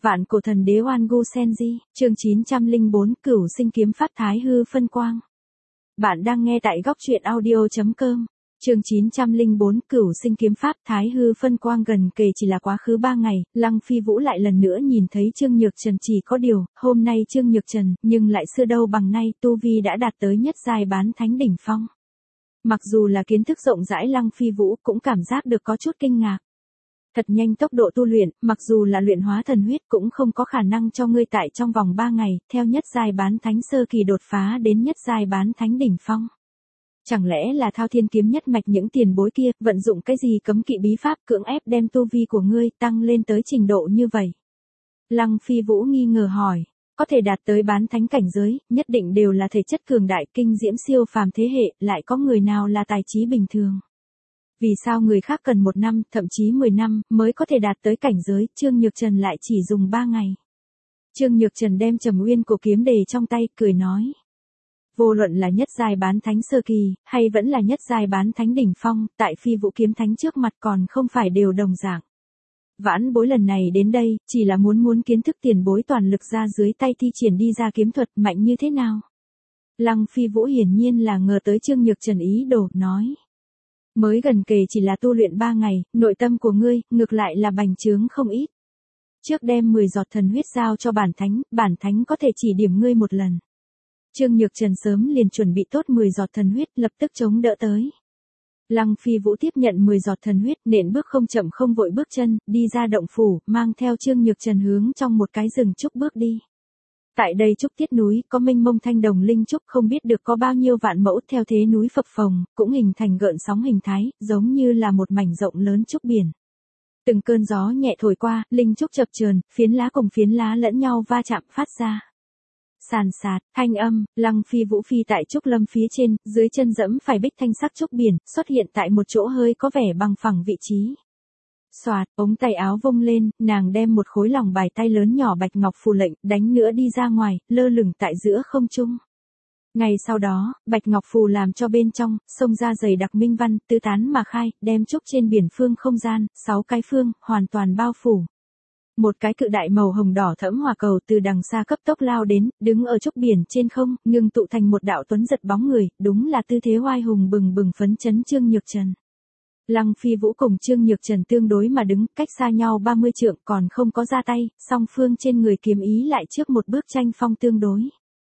Vạn cổ thần đế Oan Gu Senji, chương 904, Cửu sinh kiếm pháp Thái hư phân quang. Bạn đang nghe tại góc truyện audio.com. Chương 904, Cửu sinh kiếm pháp Thái hư phân quang. Gần kề chỉ là quá khứ 3 ngày, Lăng Phi Vũ lại lần nữa nhìn thấy Trương Nhược Trần. Chỉ có điều, hôm nay Trương Nhược Trần, nhưng lại xưa đâu bằng nay, tu vi đã đạt tới nhất giai bán thánh đỉnh phong. Mặc dù là kiến thức rộng rãi, Lăng Phi Vũ cũng cảm giác được có chút kinh ngạc. Thật nhanh tốc độ tu luyện, mặc dù là luyện hóa thần huyết cũng không có khả năng cho ngươi tại trong vòng 3 ngày, theo nhất giai bán thánh sơ kỳ đột phá đến nhất giai bán thánh đỉnh phong. Chẳng lẽ là Thao Thiên kiếm nhất mạch những tiền bối kia, vận dụng cái gì cấm kỵ bí pháp cưỡng ép đem tu vi của ngươi tăng lên tới trình độ như vậy? Lăng Phi Vũ nghi ngờ hỏi, có thể đạt tới bán thánh cảnh giới, nhất định đều là thể chất cường đại kinh diễm siêu phàm thế hệ, lại có người nào là tài trí bình thường? Vì sao người khác cần 1 năm, thậm chí 10 năm, mới có thể đạt tới cảnh giới, Trương Nhược Trần lại chỉ dùng 3 ngày. Trương Nhược Trần đem Trầm Uyên cổ kiếm đề trong tay, cười nói. Vô luận là nhất giai bán thánh sơ kỳ, hay vẫn là nhất giai bán thánh đỉnh phong, tại Phi Vũ kiếm thánh trước mặt còn không phải đều đồng dạng. Vãn bối lần này đến đây, chỉ là muốn kiến thức tiền bối toàn lực ra dưới tay thi triển đi ra kiếm thuật mạnh như thế nào. Lăng Phi Vũ hiển nhiên là ngờ tới Trương Nhược Trần ý đồ, nói. Mới gần kề chỉ là tu luyện 3 ngày, nội tâm của ngươi, ngược lại là bành trướng không ít. Trước đem 10 giọt thần huyết giao cho bản thánh có thể chỉ điểm ngươi một lần. Trương Nhược Trần sớm liền chuẩn bị tốt 10 giọt thần huyết, lập tức chống đỡ tới. Lăng Phi Vũ tiếp nhận 10 giọt thần huyết, nện bước không chậm không vội bước chân, đi ra động phủ, mang theo Trương Nhược Trần hướng trong một cái rừng trúc bước đi. Tại đây trúc tiết núi, có mênh mông thanh đồng linh trúc không biết được có bao nhiêu vạn mẫu theo thế núi phập phồng, cũng hình thành gợn sóng hình thái, giống như là một mảnh rộng lớn trúc biển. Từng cơn gió nhẹ thổi qua, linh trúc chập chờn, phiến lá cùng phiến lá lẫn nhau va chạm phát ra. Sàn sạt, thanh âm, Lăng Phi Vũ phi tại trúc lâm phía trên, dưới chân dẫm phải bích thanh sắc trúc biển, xuất hiện tại một chỗ hơi có vẻ bằng phẳng vị trí. Soạt, ống tay áo vung lên, nàng đem một khối lòng bài tay lớn nhỏ bạch ngọc phù lệnh, đánh nữa đi ra ngoài, lơ lửng tại giữa không trung. Ngày sau đó, bạch ngọc phù làm cho bên trong, xông ra dày đặc minh văn, tứ tán mà khai, đem trúc trên biển phương không gian, 6 cái phương, hoàn toàn bao phủ. Một cái cự đại màu hồng đỏ thẫm hỏa cầu từ đằng xa cấp tốc lao đến, đứng ở trúc biển trên không, ngưng tụ thành một đạo tuấn giật bóng người, đúng là tư thế oai hùng bừng bừng phấn chấn Trương Nhược Trần. Lăng Phi Vũ cùng Trương Nhược Trần tương đối mà đứng, cách xa nhau 30 trượng, còn không có ra tay, song phương trên người kiếm ý lại trước một bước tranh phong tương đối.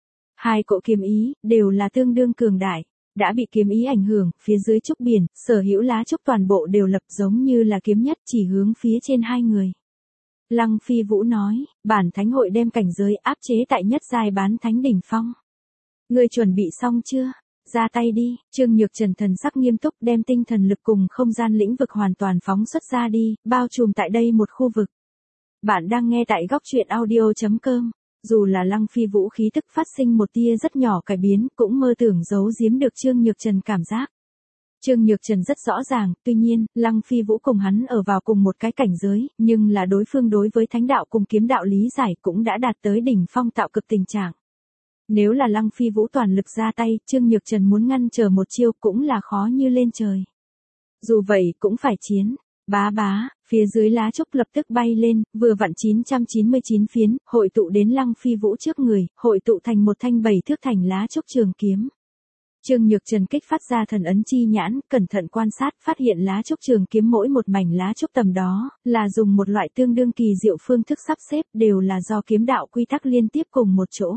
Hai cỗ kiếm ý, đều là tương đương cường đại, đã bị kiếm ý ảnh hưởng, phía dưới trúc biển, sở hữu lá trúc toàn bộ đều lập giống như là kiếm nhất chỉ hướng phía trên hai người. Lăng Phi Vũ nói, bản thánh hội đem cảnh giới áp chế tại nhất giai bán thánh đỉnh phong. Ngươi chuẩn bị xong chưa? Ra tay đi, Trương Nhược Trần thần sắc nghiêm túc đem tinh thần lực cùng không gian lĩnh vực hoàn toàn phóng xuất ra đi, bao trùm tại đây một khu vực. Bạn đang nghe tại góc truyện audio.com. Dù là Lăng Phi Vũ khí tức phát sinh một tia rất nhỏ cải biến, cũng mơ tưởng giấu giếm được Trương Nhược Trần cảm giác. Trương Nhược Trần rất rõ ràng, tuy nhiên, Lăng Phi Vũ cùng hắn ở vào cùng một cái cảnh giới, nhưng là đối phương đối với thánh đạo cùng kiếm đạo lý giải cũng đã đạt tới đỉnh phong tạo cực tình trạng. Nếu là Lăng Phi Vũ toàn lực ra tay, Trương Nhược Trần muốn ngăn trở một chiêu cũng là khó như lên trời. Dù vậy cũng phải chiến. Bá bá, phía dưới lá trúc lập tức bay lên, vừa vặn 999 phiến, hội tụ đến Lăng Phi Vũ trước người, hội tụ thành một thanh 7 thước thành lá trúc trường kiếm. Trương Nhược Trần kích phát ra thần ấn chi nhãn, cẩn thận quan sát, phát hiện lá trúc trường kiếm mỗi một mảnh lá trúc tầm đó, là dùng một loại tương đương kỳ diệu phương thức sắp xếp, đều là do kiếm đạo quy tắc liên tiếp cùng một chỗ.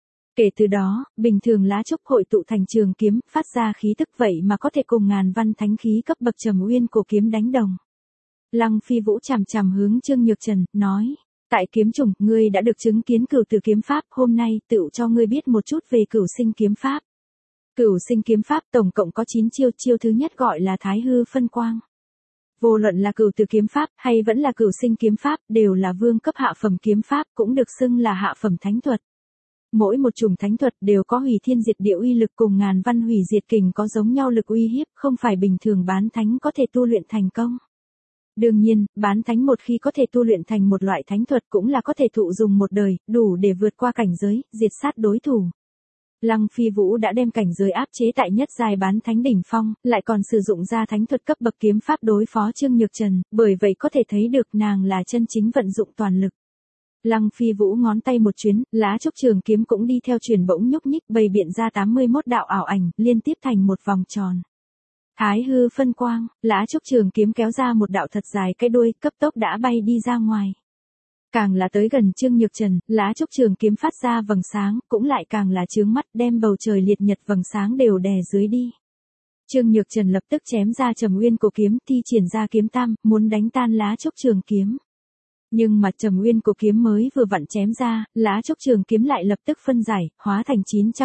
Kể từ đó, bình thường lá trúc hội tụ thành trường kiếm, phát ra khí tức vậy mà có thể cùng ngàn văn thánh khí cấp bậc Trầm Uyên cổ kiếm đánh đồng. Lăng Phi Vũ chằm chằm hướng Trương Nhược Trần, nói, tại kiếm chủng, ngươi đã được chứng kiến cửu tử kiếm pháp, hôm nay, tựu cho ngươi biết một chút về cửu sinh kiếm pháp. Cửu sinh kiếm pháp tổng cộng có 9 chiêu, chiêu thứ nhất gọi là Thái hư phân quang. Vô luận là cửu tử kiếm pháp, hay vẫn là cửu sinh kiếm pháp, đều là vương cấp hạ phẩm kiếm pháp, cũng được xưng là hạ phẩm thánh thuật. Mỗi một chủng thánh thuật đều có hủy thiên diệt địa uy lực cùng ngàn văn hủy diệt kình có giống nhau lực uy hiếp, không phải bình thường bán thánh có thể tu luyện thành công. Đương nhiên, bán thánh một khi có thể tu luyện thành một loại thánh thuật cũng là có thể thụ dùng một đời, đủ để vượt qua cảnh giới, diệt sát đối thủ. Lăng Phi Vũ đã đem cảnh giới áp chế tại nhất giai bán thánh đỉnh phong, lại còn sử dụng ra thánh thuật cấp bậc kiếm pháp đối phó Trương Nhược Trần, bởi vậy có thể thấy được nàng là chân chính vận dụng toàn lực. Lăng Phi Vũ ngón tay một chuyến, lá trúc trường kiếm cũng đi theo chuyển bỗng nhúc nhích bày biện ra 81 đạo ảo ảnh, liên tiếp thành một vòng tròn. Thái hư phân quang, lá trúc trường kiếm kéo ra một đạo thật dài cái đuôi, cấp tốc đã bay đi ra ngoài. Càng là tới gần Trương Nhược Trần, lá trúc trường kiếm phát ra vầng sáng, cũng lại càng là chướng mắt, đem bầu trời liệt nhật vầng sáng đều đè dưới đi. Trương Nhược Trần lập tức chém ra Trầm Nguyên Cổ kiếm, thi triển ra kiếm tam, muốn đánh tan lá trúc trường kiếm. Nhưng mà Trầm Nguyên Cổ kiếm mới vừa vặn chém ra, lá trúc trường kiếm lại lập tức phân giải, hóa thành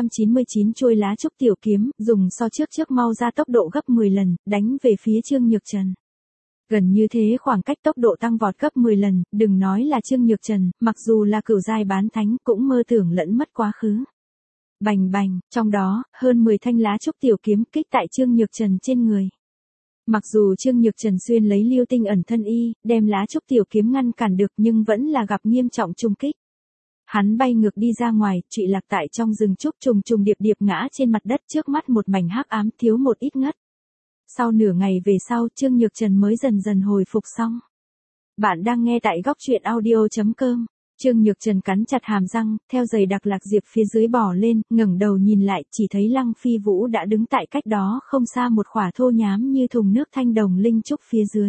999 chuôi lá trúc tiểu kiếm, dùng so trước mau ra tốc độ gấp 10 lần, đánh về phía Trương Nhược Trần. Gần như thế khoảng cách tốc độ tăng vọt gấp 10 lần, đừng nói là Trương Nhược Trần, mặc dù là cửu giai bán thánh cũng mơ tưởng lẫn mất quá khứ. Bành bành, trong đó, hơn 10 thanh lá trúc tiểu kiếm kích tại Trương Nhược Trần trên người. Mặc dù Trương Nhược Trần xuyên lấy lưu tinh ẩn thân y, đem lá trúc tiểu kiếm ngăn cản được nhưng vẫn là gặp nghiêm trọng trùng kích. Hắn bay ngược đi ra ngoài, trụy lạc tại trong rừng trúc trùng điệp ngã trên mặt đất, trước mắt một mảnh hắc ám, thiếu một ít ngất. Sau nửa ngày về sau, Trương Nhược Trần mới dần dần hồi phục xong. Bạn đang nghe tại góc truyện audio.com. Trương Nhược Trần cắn chặt hàm răng, theo giày đặc lạc diệp phía dưới bò lên, ngẩng đầu nhìn lại, chỉ thấy Lăng Phi Vũ đã đứng tại cách đó không xa một khỏa thô nhám như thùng nước thanh đồng linh trúc phía dưới.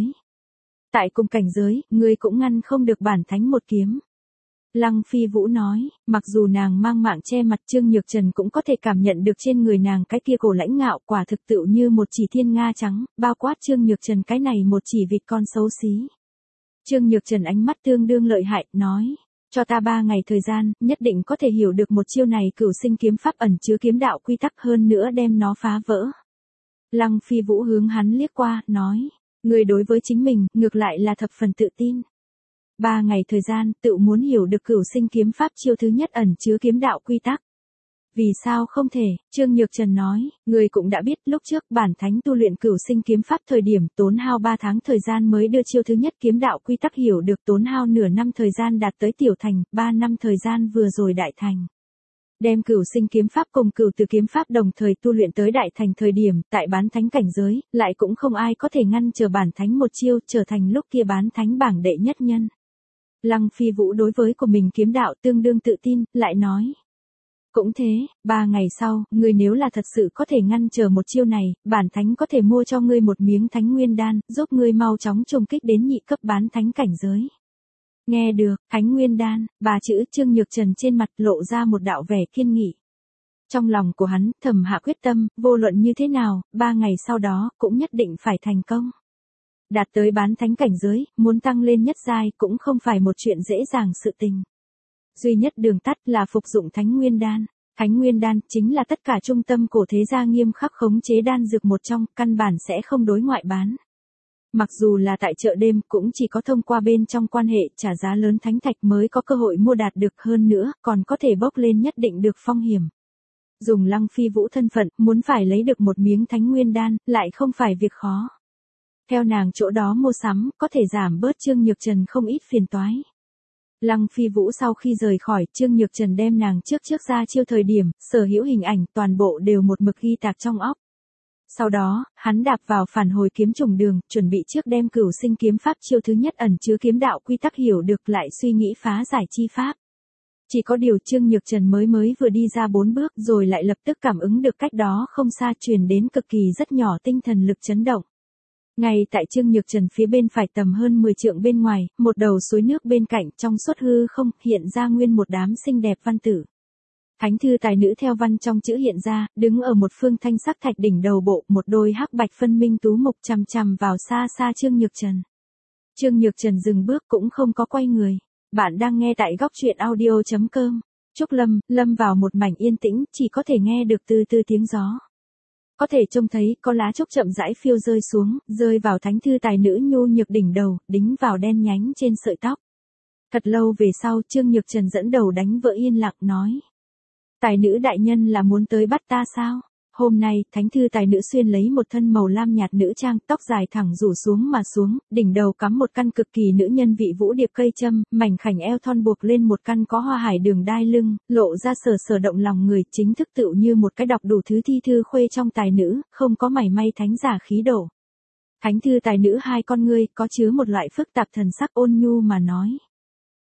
Tại cùng cảnh giới, ngươi cũng ngăn không được bản thánh một kiếm. Lăng Phi Vũ nói, mặc dù nàng mang mạng che mặt, Trương Nhược Trần cũng có thể cảm nhận được trên người nàng cái kia cổ lãnh ngạo, quả thực tựu như một chỉ thiên nga trắng, bao quát Trương Nhược Trần cái này một chỉ vịt con xấu xí. Trương Nhược Trần ánh mắt tương đương lợi hại, nói, cho ta 3 ngày thời gian, nhất định có thể hiểu được một chiêu này cửu sinh kiếm pháp ẩn chứa kiếm đạo quy tắc, hơn nữa đem nó phá vỡ. Lăng Phi Vũ hướng hắn liếc qua, nói, người đối với chính mình, ngược lại là thập phần tự tin. 3 ngày thời gian, tự muốn hiểu được cửu sinh kiếm pháp chiêu thứ nhất ẩn chứa kiếm đạo quy tắc. Vì sao không thể? Trương Nhược Trần nói, người cũng đã biết lúc trước bản thánh tu luyện cửu sinh kiếm pháp thời điểm tốn hao 3 tháng thời gian mới đưa chiêu thứ nhất kiếm đạo quy tắc hiểu được, tốn hao nửa năm thời gian đạt tới tiểu thành, 3 năm thời gian vừa rồi đại thành. Đem cửu sinh kiếm pháp cùng cửu tử kiếm pháp đồng thời tu luyện tới đại thành thời điểm, tại bán thánh cảnh giới, lại cũng không ai có thể ngăn trở bản thánh một chiêu, trở thành lúc kia bán thánh bảng đệ nhất nhân. Lăng Phi Vũ đối với của mình kiếm đạo tương đương tự tin, lại nói. Cũng thế, 3 ngày sau, ngươi nếu là thật sự có thể ngăn trở một chiêu này, bản thánh có thể mua cho ngươi một miếng thánh nguyên đan, giúp ngươi mau chóng trùng kích đến nhị cấp bán thánh cảnh giới. Nghe được, thánh nguyên đan, 3 chữ, Trương Nhược Trần trên mặt lộ ra một đạo vẻ kiên nghị. Trong lòng của hắn, thầm hạ quyết tâm, vô luận như thế nào, 3 ngày sau đó, cũng nhất định phải thành công. Đạt tới bán thánh cảnh giới, muốn tăng lên nhất giai cũng không phải một chuyện dễ dàng sự tình. Duy nhất đường tắt là phục dụng thánh nguyên đan. Thánh nguyên đan chính là tất cả trung tâm cổ thế gia nghiêm khắc khống chế đan dược một trong, căn bản sẽ không đối ngoại bán. Mặc dù là tại chợ đêm cũng chỉ có thông qua bên trong quan hệ trả giá lớn thánh thạch mới có cơ hội mua đạt được, hơn nữa, còn có thể bốc lên nhất định được phong hiểm. Dùng Lăng Phi Vũ thân phận, muốn phải lấy được một miếng thánh nguyên đan, lại không phải việc khó. Theo nàng chỗ đó mua sắm, có thể giảm bớt Trương Nhược Trần không ít phiền toái. Lăng Phi Vũ sau khi rời khỏi, Trương Nhược Trần đem nàng trước ra chiêu thời điểm, sở hữu hình ảnh, toàn bộ đều một mực ghi tạc trong óc. Sau đó, hắn đạp vào phản hồi kiếm trùng đường, chuẩn bị trước đem cửu sinh kiếm pháp chiêu thứ nhất ẩn chứa kiếm đạo quy tắc hiểu được lại suy nghĩ phá giải chi pháp. Chỉ có điều Trương Nhược Trần mới vừa đi ra 4 bước rồi lại lập tức cảm ứng được cách đó không xa truyền đến cực kỳ rất nhỏ tinh thần lực chấn động. Ngay tại Trương Nhược Trần phía bên phải tầm hơn 10 trượng bên ngoài, một đầu suối nước bên cạnh trong suốt hư không hiện ra nguyên một đám xinh đẹp văn tử. Thánh thư tài nữ theo văn trong chữ hiện ra, đứng ở một phương thanh sắc thạch đỉnh đầu bộ, một đôi hắc bạch phân minh tú mục chằm chằm vào xa xa Trương Nhược Trần. Trương Nhược Trần dừng bước cũng không có quay người. Bạn đang nghe tại góc truyện audio.com. Trúc lâm vào một mảnh yên tĩnh, chỉ có thể nghe được từ tiếng gió. Có thể trông thấy có lá trúc chậm rãi phiêu rơi xuống, rơi vào thánh thư tài nữ nhu nhược đỉnh đầu, đính vào đen nhánh trên sợi tóc. Thật lâu về sau, Trương Nhược Trần dẫn đầu đánh vỡ yên lặng nói. Tài nữ đại nhân là muốn tới bắt ta sao? Hôm nay, thánh thư tài nữ xuyên lấy một thân màu lam nhạt nữ trang, tóc dài thẳng rủ xuống mà xuống, đỉnh đầu cắm một căn cực kỳ nữ nhân vị vũ điệp cây châm, mảnh khảnh eo thon buộc lên một căn có hoa hải đường đai lưng, lộ ra sở động lòng người, chính thức tựu như một cái đọc đủ thứ thi thư khuê trong tài nữ, không có mảy may thánh giả khí độ. Thánh thư tài nữ hai con ngươi có chứa một loại phức tạp thần sắc ôn nhu mà nói.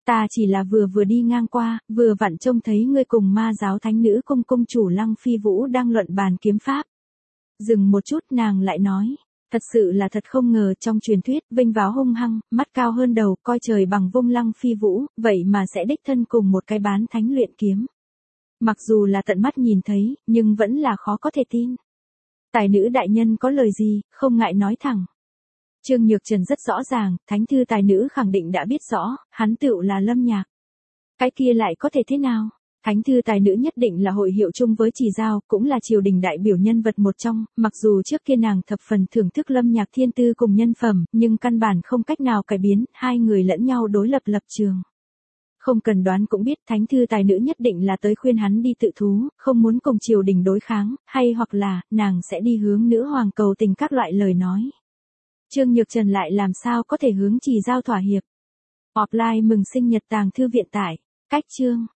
Ta chỉ là vừa đi ngang qua, vừa vặn trông thấy ngươi cùng ma giáo thánh nữ cung chủ Lăng Phi Vũ đang luận bàn kiếm pháp. Dừng một chút nàng lại nói, thật sự là thật không ngờ trong truyền thuyết, vinh váo hung hăng, mắt cao hơn đầu, coi trời bằng vung Lăng Phi Vũ, vậy mà sẽ đích thân cùng một cái bán thánh luyện kiếm. Mặc dù là tận mắt nhìn thấy, nhưng vẫn là khó có thể tin. Tài nữ đại nhân có lời gì, không ngại nói thẳng. Trương Nhược Trần rất rõ ràng, thánh thư tài nữ khẳng định đã biết rõ, hắn tựu là Lâm Nhạc. Cái kia lại có thể thế nào? Thánh thư tài nữ nhất định là hội hiệu chung với Trì Giao, cũng là triều đình đại biểu nhân vật một trong, mặc dù trước kia nàng thập phần thưởng thức Lâm Nhạc thiên tư cùng nhân phẩm, nhưng căn bản không cách nào cải biến, hai người lẫn nhau đối lập trường. Không cần đoán cũng biết thánh thư tài nữ nhất định là tới khuyên hắn đi tự thú, không muốn cùng triều đình đối kháng, hay hoặc là, nàng sẽ đi hướng nữ hoàng cầu tình các loại lời nói. Trương Nhược Trần lại làm sao có thể hướng Trì Giao thỏa hiệp. Offline mừng sinh nhật Tàng Thư Viện tải. Cách chương.